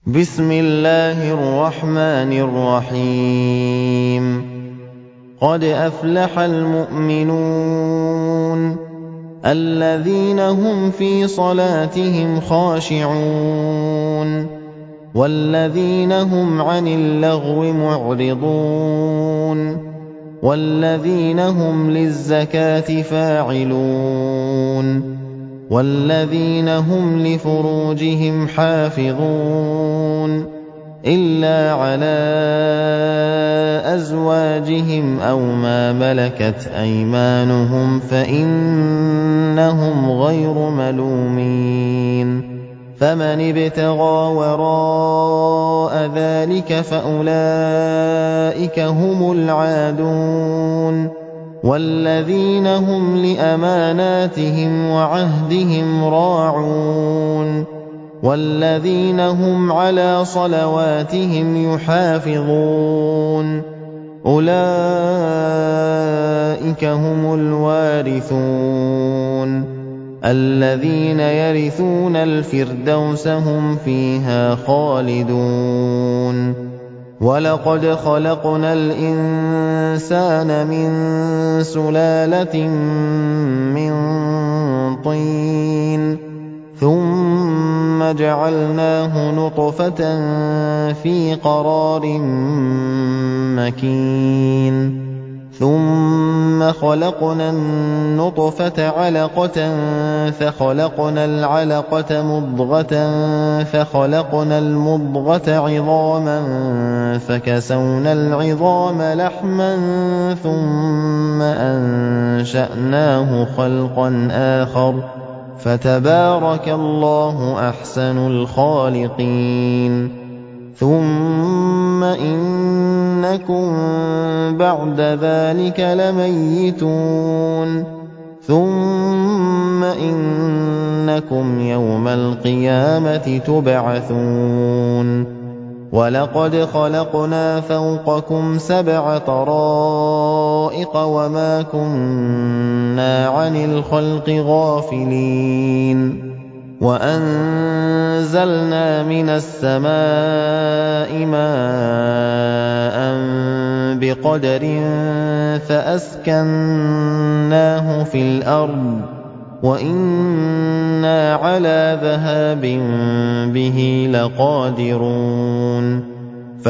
بسم الله الرحمن الرحيم قد أفلح المؤمنون الذين هم في صلاتهم خاشعون والذين هم عن اللغو معرضون والذين هم للزكاة فاعلون والذين هم لفروجهم حافظون إلا على أزواجهم أو ما ملكت أيمانهم فإنهم غير ملومين فمن ابتغى وراء ذلك فأولئك هم العادون والذين هم لأماناتهم وعهدهم راعون والذين هم على صلواتهم يحافظون أولئك هم الوارثون الذين يرثون الفردوس هم فيها خالدون ولقد خلقنا الإنسان من سلالة من طين ثم جعلناه نطفة في قرار مكين ثم خلقنا النطفة علقة فخلقنا العلقة مضغة فخلقنا المضغة عظاما فكسونا العظام لحما ثم أنشأناه خلقا آخر فتبارك الله أحسن الخالقين ثم إنكم بعد ذلك لميتون ثم إنكم يوم القيامة تبعثون ولقد خلقنا فوقكم 7 طرائق وما كنا عن الخلق غافلين وأنزلنا من السماء ماء بقدر فأسكناه في الأرض وإنا على ذهاب به لقادرون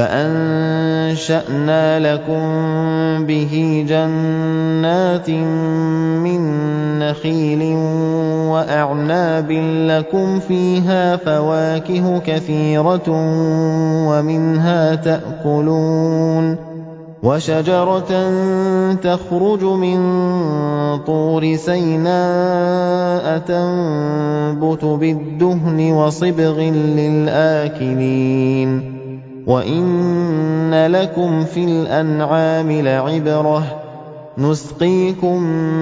فأنشأنا لكم به جنات من نخيل وأعناب لكم فيها فواكه كثيرة ومنها تأكلون وشجرة تخرج من طور سيناء تنبت بالدهن وصبغ للآكلين وإن لكم في الأنعام لعبرة نسقيكم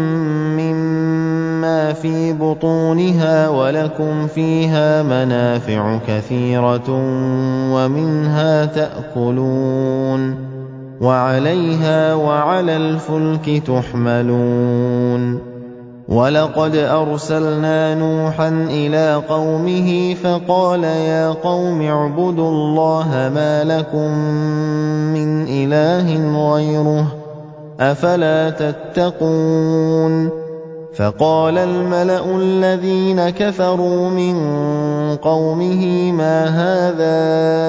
مما في بطونها ولكم فيها منافع كثيرة ومنها تأكلون وعليها وعلى الفلك تحملون ولقد أرسلنا نوحا إلى قومه فقال يا قوم اعبدوا الله ما لكم من إله غيره أفلا تتقون فقال الملأ الذين كفروا من قومه ما هذا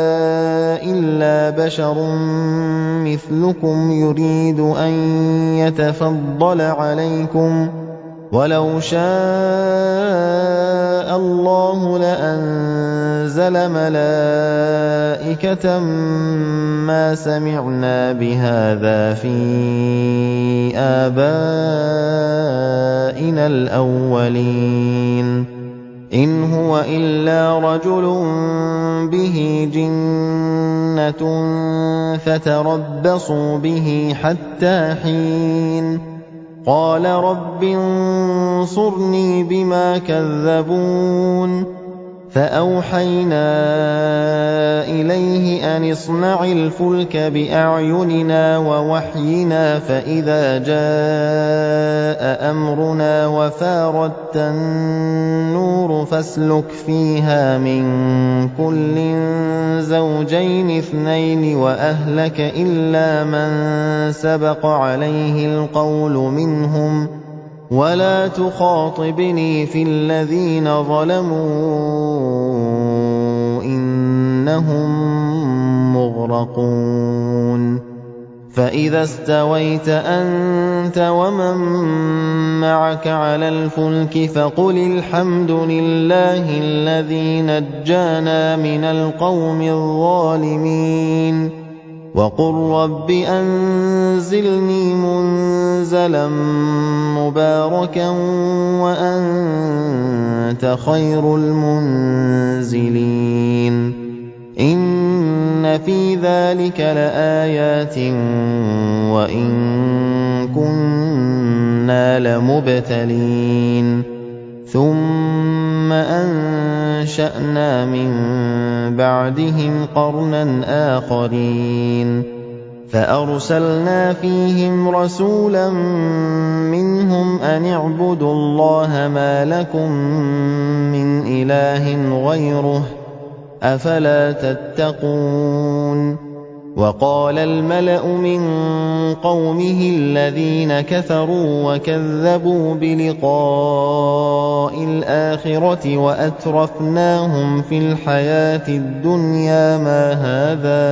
إلا بشر مثلكم يريد أن يتفضل عليكم ولو شاء الله لأنزل ملائكة ما سمعنا بهذا في آبائنا الأولين إن هو إلا رجل به جنة فتربصوا به حتى حين قال رب انصرني بما كذبون فأوحينا إليه أن أن اصْنَعِ الْفُلْكَ بِأَعْيُنِنَا وَوَحْيِنَا فَإِذَا جَاءَ أَمْرُنَا وَفَارَتِ النُّورُ فَاسْلُكْ فِيهَا مِن كُلٍّ زَوْجَيْنِ اثْنَيْنِ وَأَهْلَكَ إِلَّا مَن سَبَقَ عَلَيْهِ الْقَوْلُ مِنْهُمْ وَلَا تُخَاطِبْنِي فِي الَّذِينَ ظَلَمُوا إِنَّهُم مُّغْرَقُونَ فَإِذَا اسْتَوَيْتَ أَنتَ وَمَن مَّعَكَ عَلَى الْفُلْكِ فَقُلِ الْحَمْدُ لِلَّهِ الَّذِي نَجَّانَا مِنَ الْقَوْمِ الظَّالِمِينَ وَقُل رَّبِّ أَنزِلْنِي مُنزَلًا مُّبَارَكًا وَأَنتَ خَيْرُ الْمُنزِلِينَ إِنَّ فِي ذَلِكَ لَآيَاتٍ وَإِن كُنَّا لَمُبْتَلِينَ ثُمَّ أَنشَأْنَا مِن بَعْدِهِمْ قَرْنًا آخَرِينَ فَأَرْسَلْنَا فِيهِمْ رَسُولًا مِّنْهُمْ أَنِ اعْبُدُوا اللَّهَ مَا لَكُم مِّنْ إِلَٰهٍ غَيْرُهُ أَفَلَا تَتَّقُونَ وَقَالَ الْمَلَأُ مِن قَوْمِهِ الَّذِينَ كَفَرُوا وَكَذَّبُوا بِلِقَاءِ الْآخِرَةِ وَأَتْرَفْنَاهُمْ فِي الْحَيَاةِ الدُّنْيَا مَا هَٰذَا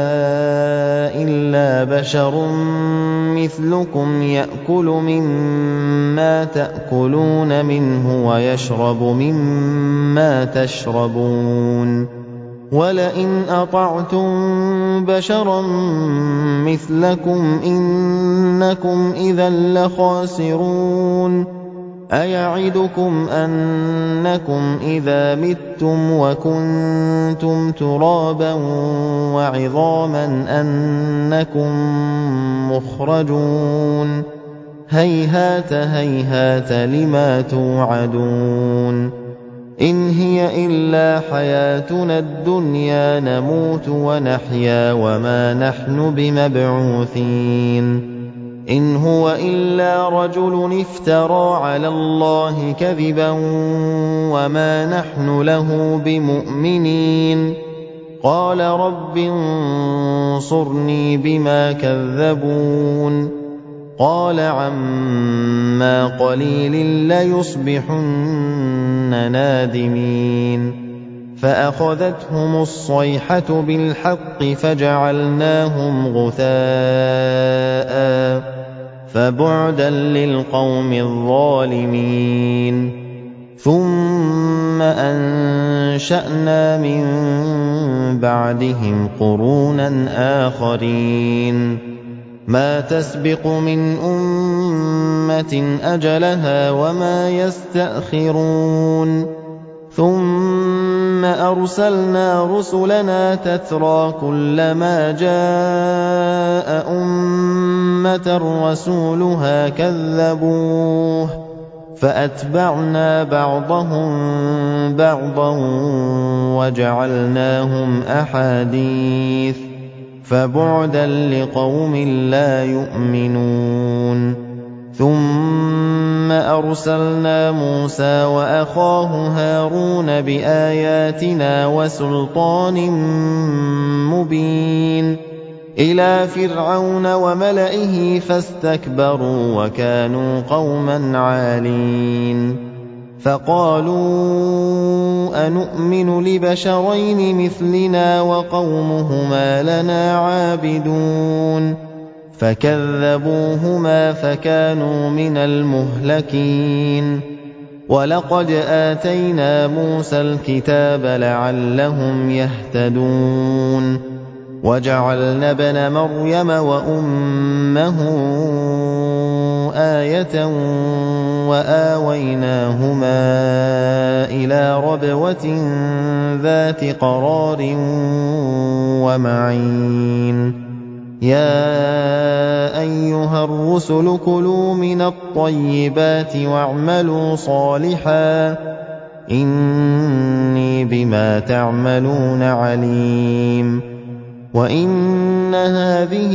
إِلَّا بَشَرٌ مِّثْلُكُمْ يَأْكُلُ مِمَّا تَأْكُلُونَ مِنْهُ وَيَشْرَبُ مِمَّا تَشْرَبُونَ وَلَئِنْ أَطَعْتُم بَشَرًا مِّثْلَكُمْ إِنَّكُمْ إِذًا لَّخَاسِرُونَ أَيَعِدُكُمْ أَنَّكُمْ إِذَا مِتُّمْ وَكُنتُمْ تُرَابًا وَعِظَامًا أَنَّكُم مُّخْرَجُونَ هَيْهَاتَ هَيْهَاتَ لِمَا تُوعَدُونَ إِنْ هِيَ إِلَّا حَيَاتُنَا الدُّنْيَا نَمُوتُ وَنَحْيَا وَمَا نَحْنُ بِمَبْعُوثِينَ إِنْ هُوَ إِلَّا رَجُلٌ افْتَرَىٰ عَلَى اللَّهِ كَذِبًا وَمَا نَحْنُ لَهُ بِمُؤْمِنِينَ قَالَ رَبِّ انصُرْنِي بِمَا كَذَّبُونِ قَالَ عَمَّا قَلِيلٍ لَّيُصْبِحُنَّ نَادِمِينَ فَأَخَذَتْهُمُ الصَّيْحَةُ بِالْحَقِّ فَجَعَلْنَاهُمْ غُثَاءً فَبُعْدًا لِّلْقَوْمِ الظَّالِمِينَ ثُمَّ أَنشَأْنَا مِن بَعْدِهِمْ قُرُونًا آخَرِينَ مَا تَسْبِقُ مِنْ أُمَّةٍ أَجَلَهَا وَمَا يَسْتَأْخِرُونَ ثُمَّ أَرْسَلْنَا رُسُلَنَا تَتْرَىٰ كُلَّمَا جَاءَ أُمَّةً رَّسُولُهَا كَذَّبُوهُ فَأَتْبَعْنَا بَعْضَهُم بَعْضًا وَجَعَلْنَاهُمْ أَحَادِيثَ فَبُعْدًا لِّقَوْمٍ لَّا يُؤْمِنُونَ ثُمَّ أَرْسَلْنَا مُوسَىٰ وَأَخَاهُ هَارُونَ بِآيَاتِنَا وَسُلْطَانٍ مُّبِينٍ إِلَىٰ فِرْعَوْنَ وَمَلَئِهِ فَاسْتَكْبَرُوا وَكَانُوا قَوْمًا عَالِينَ فَقَالُوا أَنُؤْمِنُ لِبَشَرَيْنِ مِثْلِنَا وَقَوْمُهُمَا لَنَا عَابِدُونَ فَكَذَّبُوهُمَا فَكَانُوا مِنَ الْمُهْلَكِينَ وَلَقَدْ آتَيْنَا مُوسَى الْكِتَابَ لَعَلَّهُمْ يَهْتَدُونَ وَجَعَلْنَا ابْنَ مَرْيَمَ وَأُمَّهُ آيَةً وَآوَيْنَاهُمَا إِلَىٰ رَبْوَةٍ ذَاتِ قَرَارٍ وَمَعِينٍ يَا أَيُّهَا الرُّسُلُ كُلُوا مِنَ الطَّيِّبَاتِ وَاعْمَلُوا صَالِحًا إِنِّي بِمَا تَعْمَلُونَ عَلِيمٌ وَإِنَّ هَٰذِهِ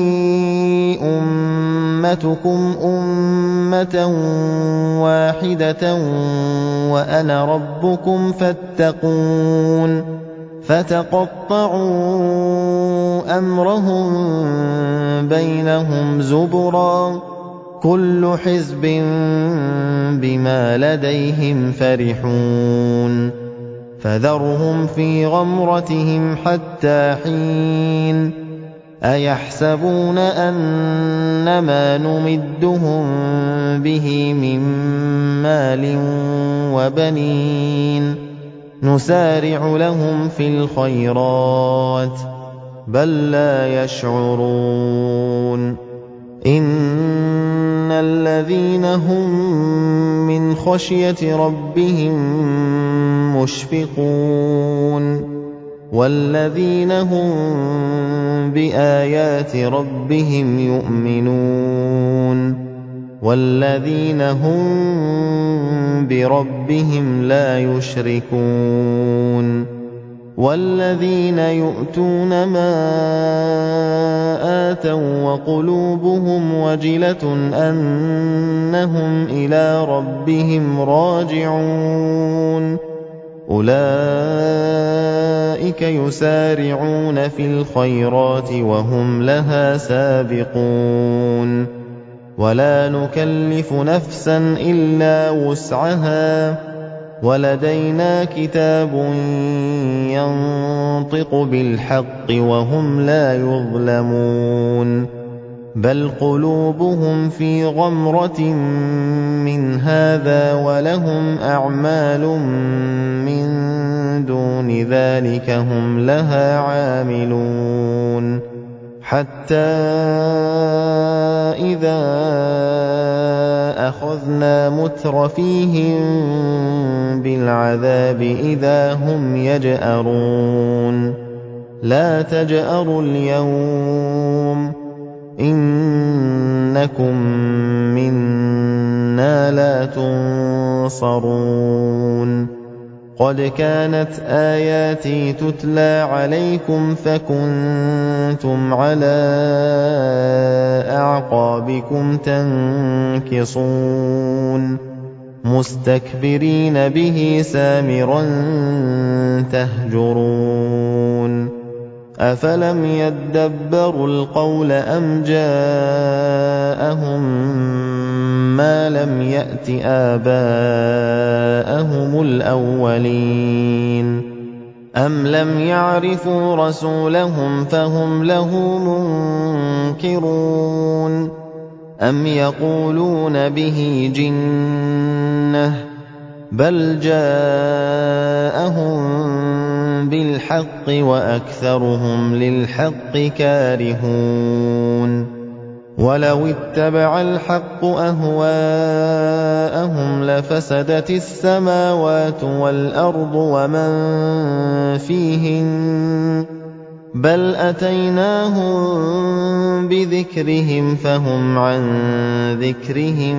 أُمَّتُكُمْ أُمَّةً وَاحِدَةً وَأَنَا رَبُّكُمْ فَاتَّقُونِ فَتَقَطَّعُوا أَمْرَهُم بَيْنَهُمْ زُبُرًا ۖ كُلُّ حِزْبٍ بِمَا لَدَيْهِمْ فَرِحُونَ فَذَرْهُمْ فِي غَمْرَتِهِمْ حَتَّىٰ حِينٍ أَيَحْسَبُونَ أَنَّمَا نُمِدُّهُم بِهِ مِن مَّالٍ وَبَنِينَ نُسَارِعُ لَهُمْ فِي الْخَيْرَاتِ بَل لَّا يَشْعُرُونَ إِنَّ الَّذِينَ هُم مِّنْ خَشْيَةِ رَبِّهِم مُّشْفِقُونَ وَالَّذِينَ هُم بِآيَاتِ رَبِّهِمْ يُؤْمِنُونَ وَالَّذِينَ هُم بِرَبِّهِمْ لَا يُشْرِكُونَ وَالَّذِينَ يُؤْتُونَ مَا آتَوا وَقُلُوبُهُمْ وَجِلَةٌ أَنَّهُمْ إِلَىٰ رَبِّهِمْ راجعون أُولَٰئِكَ يُسَارِعُونَ فِي الْخَيْرَاتِ وَهُمْ لَهَا سَابِقُونَ وَلَا نُكَلِّفُ نَفْسًا إِلَّا وُسْعَهَا وَلَدَيْنَا كِتَابٌ يَنطِقُ بِالْحَقِّ وَهُمْ لَا يُظْلَمُونَ بَلْ قُلُوبُهُمْ فِي غَمْرَةٍ مِّنْ هَٰذَا وَلَهُمْ أَعْمَالٌ مِّن دُونِ ذَٰلِكَ هُمْ لَهَا عَامِلُونَ حَتَّىٰ إِذَا أَخَذْنَا مُتْرَفِيهِم بِالْعَذَابِ إِذَا هُمْ يَجْأَرُونَ لَا تَجْأَرُوا الْيَوْمَ إِنَّكُم مِّنَّا لَا تُنصَرُونَ قَدْ كَانَتْ آيَاتِي تُتْلَىٰ عَلَيْكُمْ فَكُنتُمْ عَلَىٰ أَعْقَابِكُمْ تَنكِصُونَ مُسْتَكْبِرِينَ بِهِ سَامِرًا تَهْجُرُونَ أَفَلَمْ يَدَّبَّرُوا الْقَوْلَ أَمْ جَاءَهُم مَّا لَمْ يَأْتِ آبَاءَهُمُ الْأَوَّلِينَ أَمْ لَمْ يَعْرِفُوا رَسُولَهُمْ فَهُمْ لَهُ مُنكِرُونَ أَمْ يَقُولُونَ بِهِ جِنَّةٌ بَلْ جَاءَهُم بِالْحَقِّ وَأَكْثَرُهُمْ لِلْحَقِّ كَارِهُونَ وَلَوِ اتَّبَعَ الْحَقُّ أَهْوَاءَهُمْ لَفَسَدَتِ السَّمَاوَاتُ وَالْأَرْضُ وَمَن فِيهِنَّ بَلْ أَتَيْنَاهُم بِذِكْرِهِمْ فَهُمْ عَن ذِكْرِهِم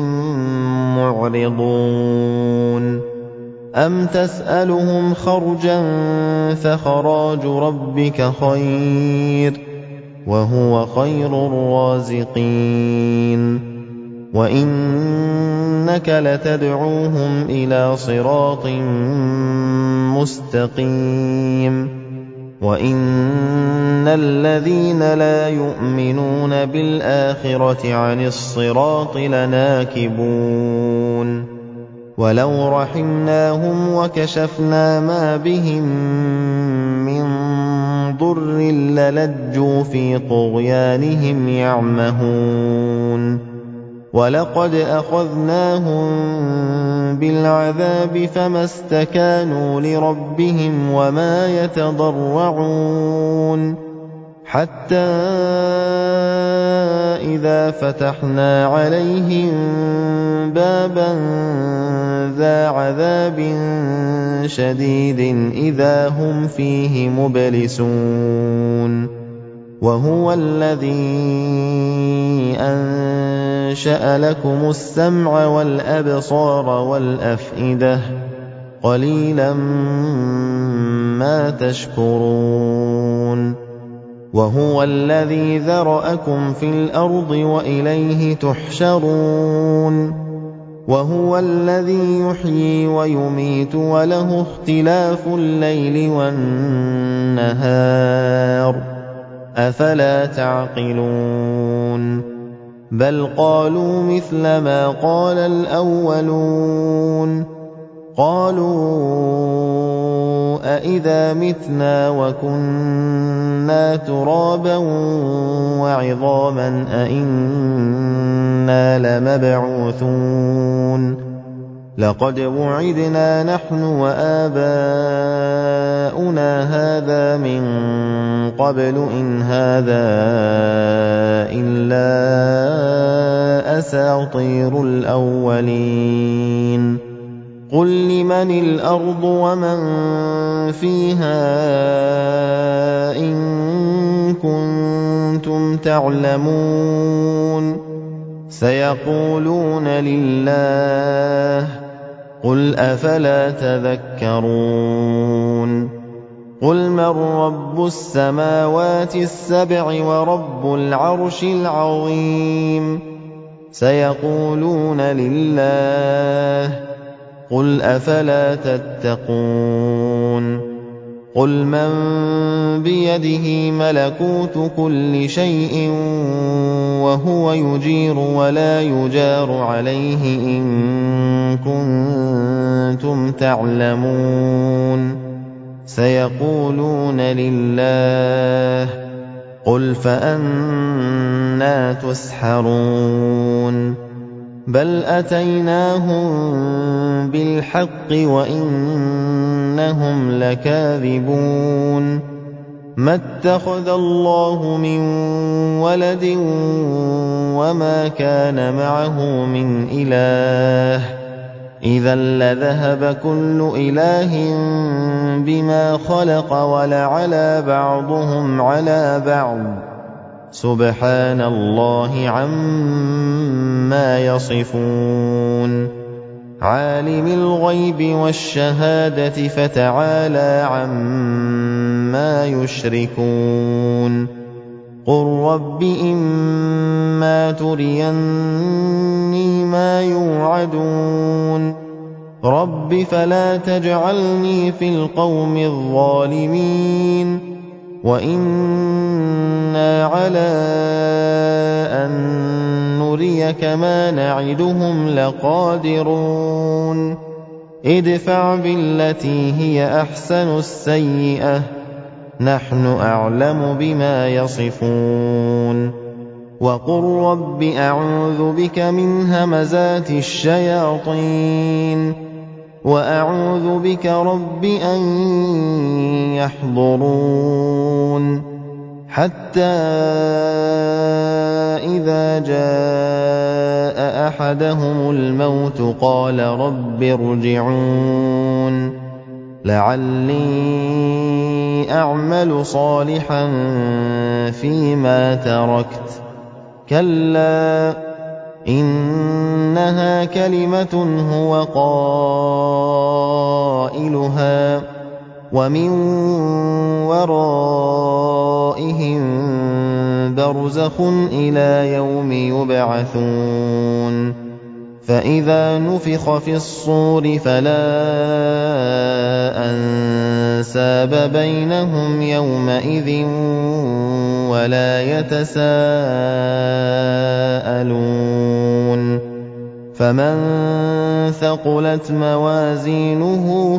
مُّعْرِضُونَ أَمْ تَسْأَلُهُمْ خَرْجًا فَخَرَاجُ رَبِّكَ خَيْرٌ وَهُوَ خَيْرُ الرَّازِقِينَ وَإِنَّكَ لَتَدْعُوهُمْ إِلَىٰ صِرَاطٍ مُّسْتَقِيمٍ وَإِنَّ الَّذِينَ لَا يُؤْمِنُونَ بِالْآخِرَةِ عَنِ الصِّرَاطِ لَنَاكِبُونَ وَلَوْ رَحِمْنَاهُمْ وَكَشَفْنَا مَا بِهِم مِّن ضُرٍّ لَّلَجُّوا فِي طُغْيَانِهِمْ يَعْمَهُونَ وَلَقَدْ أَخَذْنَاهُم بِالْعَذَابِ فَمَا اسْتَكَانُوا لِرَبِّهِمْ وَمَا يَتَضَرَّعُونَ حَتَّىٰ إِذَا فَتَحْنَا عَلَيْهِم بَابًا ذَا عَذَابٍ شَدِيدٍ إِذَا هُمْ فِيهِ مُبْلِسُونَ وَهُوَ الَّذِي أَنشَأَ لَكُمُ السَّمْعَ وَالْأَبْصَارَ وَالْأَفْئِدَةَ قَلِيلًا مَّا تَشْكُرُونَ وَهُوَ الَّذِي ذَرَأَكُمْ فِي الْأَرْضِ وَإِلَيْهِ تُحْشَرُونَ وَهُوَ الَّذِي يُحْيِي وَيُمِيتُ وَلَهُ اخْتِلَافُ اللَّيْلِ وَالنَّهَارِ ۚ أَفَلَا تَعْقِلُونَ بَلْ قَالُوا مِثْلَ مَا قَالَ الْأَوَّلُونَ قَالُوا أَإِذَا مِتْنَا وَكُنَّا تُرَابًا وَعِظَامًا أَإِنَّا لَمَبْعُوثُونَ لَقَدْ وُعِدْنَا نَحْنُ وَآبَاؤُنَا هَٰذَا مِن قَبْلُ إِنْ هَٰذَا إِلَّا أَسَاطِيرُ الْأَوَّلِينَ قُل لِّمَنِ الْأَرْضُ وَمَن فِيهَا إِن كُنتُمْ تَعْلَمُونَ سَيَقُولُونَ لِلَّهِ قُلْ أَفَلَا تَذَكَّرُونَ قُلْ مَن رَّبُّ السَّمَاوَاتِ السَّبْعِ وَرَبُّ الْعَرْشِ الْعَظِيمِ سَيَقُولُونَ لِلَّهِ قُلْ أَفَلَا تَتَّقُونَ قُلْ مَن بِيَدِهِ مَلَكُوتُ كُلِّ شَيْءٍ وَهُوَ يُجِيرُ وَلَا يُجَارُ عَلَيْهِ إِن كُنتُمْ تَعْلَمُونَ سَيَقُولُونَ لِلَّهِ قُلْ فَأَنَّىٰ تُسْحَرُونَ بَلْ أَتَيْنَاهُم بِالْحَقِّ وَإِنَّهُمْ لَكَاذِبُونَ مَا اتَّخَذَ اللَّهُ مِن وَلَدٍ وَمَا كَانَ مَعَهُ مِنْ إِلَٰهٍ ۚ إِذًا لَّذَهَبَ كُلُّ إِلَٰهٍ بِمَا خَلَقَ وَلَعَلَا بَعْضُهُمْ عَلَىٰ بَعْضٍ ۚ سُبْحَانَ اللَّهِ عَمَّا يَصِفُونَ عَالِمِ الْغَيْبِ وَالشَّهَادَةِ فَتَعَالَىٰ عَمَّا يُشْرِكُونَ قُل رَّبِّ إِمَّا تُرِيَنِّي مَا يُوعَدُونَ رَبِّ فَلَا تَجْعَلْنِي فِي الْقَوْمِ الظَّالِمِينَ وَإِنَّا عَلَىٰ أَن نُّرِيَكَ مَا نَعِدُهُمْ لَقَادِرُونَ ادْفَعْ بِالَّتِي هِيَ أَحْسَنُ السَّيِّئَةَ نَحْنُ أَعْلَمُ بِمَا يَصِفُونَ وَقُل رَّبِّ أَعُوذُ بِكَ مِنْ هَمَزَاتِ الشَّيَاطِينِ وَأَعُوذُ بِكَ رَبِّ أَن يَحْضُرُونِ حَتَّىٰ إِذَا جَاءَ أَحَدَهُمُ الْمَوْتُ قَالَ رَبِّ ارْجِعُونِ لَعَلِّي أَعْمَلُ صَالِحًا فِيمَا تَرَكْتُ كَلَّا إِنَّهَا كَلِمَةٌ هُوَ قَائِلُهَا وَمِن وَرَائِهِم بَرْزَخٌ إِلَىٰ يَوْمِ يُبْعَثُونَ فَإِذَا نُفِخَ فِي الصُّورِ فَلَا أَنسَابَ بَيْنَهُمْ يَوْمَئِذٍ وَلَا يَتَسَاءَلُونَ فَمَن ثَقُلَتْ مَوَازِينُهُ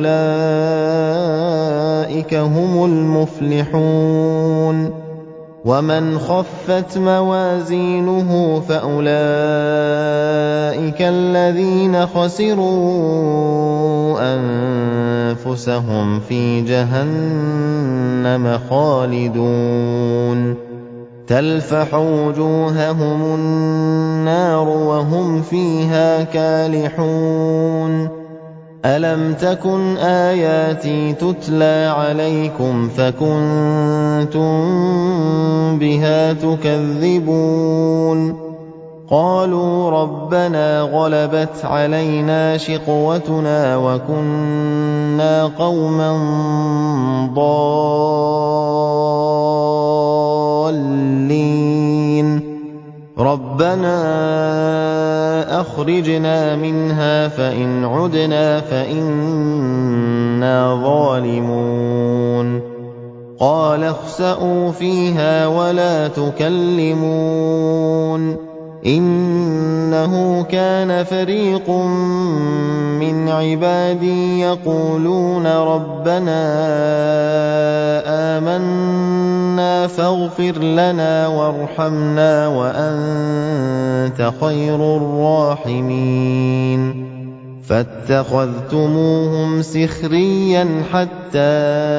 فَأُولَٰئِكَ هُمُ الْمُفْلِحُونَ وَمَنْ خَفَّتْ مَوَازِينُهُ فَأُولَٰئِكَ الَّذِينَ خَسِرُوا أَنفُسَهُمْ فِي جَهَنَّمَ خَالِدُونَ تَلْفَحُ وُجُوهَهُمُ النَّارُ وَهُمْ فِيهَا كَالِحُونَ أَلَمْ تَكُنْ آيَاتِي تُتْلَىٰ عَلَيْكُمْ فَكُنتُم بِهَا تُكَذِّبُونَ قَالُوا رَبَّنَا غَلَبَتْ عَلَيْنَا شِقْوَتُنَا وَكُنَّا قَوْمًا ضَالِّينَ رَبَّنَا أَخْرِجْنَا مِنْهَا فَإِنْ عُدْنَا فَإِنَّا ظَالِمُونَ قَالَ اخْسَئُوا فِيهَا وَلَا تُكَلِّمُونِ إِنَّهُ كَانَ فَرِيقٌ مِّنْ عِبَادِي يَقُولُونَ رَبَّنَا آمَنَّا فاغْفِرْ لَنَا وَارْحَمْنَا وَأَنتَ خَيْرُ الرَّاحِمِينَ فَاتَّخَذْتُمُوهُمْ سِخْرِيًّا حَتَّىٰ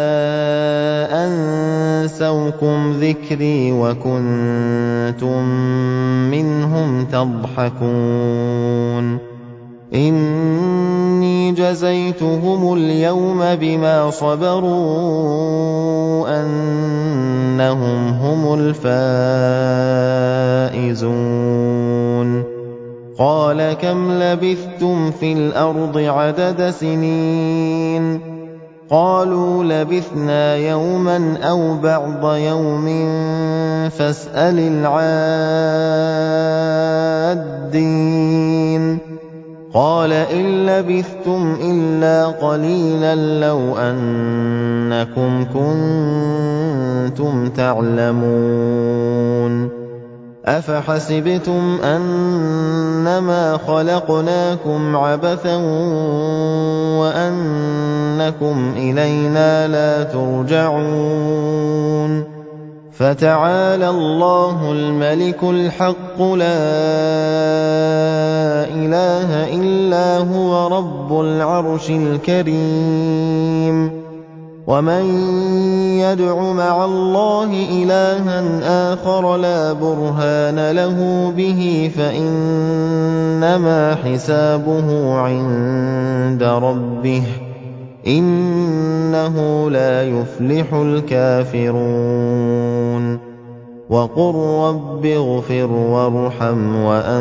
أَنسَوْكُمْ ذِكْرِي وَكُنتُم مِّنْهُمْ تَضْحَكُونَ إِنِّي جَزَيْتُهُمُ الْيَوْمَ بِمَا صَبَرُوا أَنَّهُمْ هُمُ الْفَائِزُونَ قَالَ كَمْ لَبِثْتُمْ فِي الْأَرْضِ عَدَدَ سِنِينَ قَالُوا لَبِثْنَا يَوْمًا أَوْ بَعْضَ يَوْمٍ فَاسْأَلِ الْعَادِّينَ قَالَ إِن لَّبِثْتُمْ إِلَّا قَلِيلًا لَّوْ أَنَّكُمْ كُنتُمْ تَعْلَمُونَ أَفَحَسِبْتُمْ أَنَّمَا خَلَقْنَاكُمْ عَبَثًا وَأَنَّكُمْ إِلَيْنَا لَا تُرْجَعُونَ فَتَعَالَى اللَّهُ الْمَلِكُ الْحَقُّ لَا إِلَٰهَ إِلَّا هُوَ رَبُّ الْعَرْشِ الْكَرِيمِ وَمَن يَدْعُ مَعَ اللَّهِ إِلَٰهًا آخَرَ لَا بُرْهَانَ لَهُ بِهِ فَإِنَّمَا حِسَابُهُ عِندَ رَبِّهِ ۚ إِنَّهُ لَا يُفْلِحُ الْكَافِرُونَ وَقُل رَّبِّ اغْفِرْ وَارْحَمْ وَأَنتَ خَيْرُ الرَّاحِمِينَ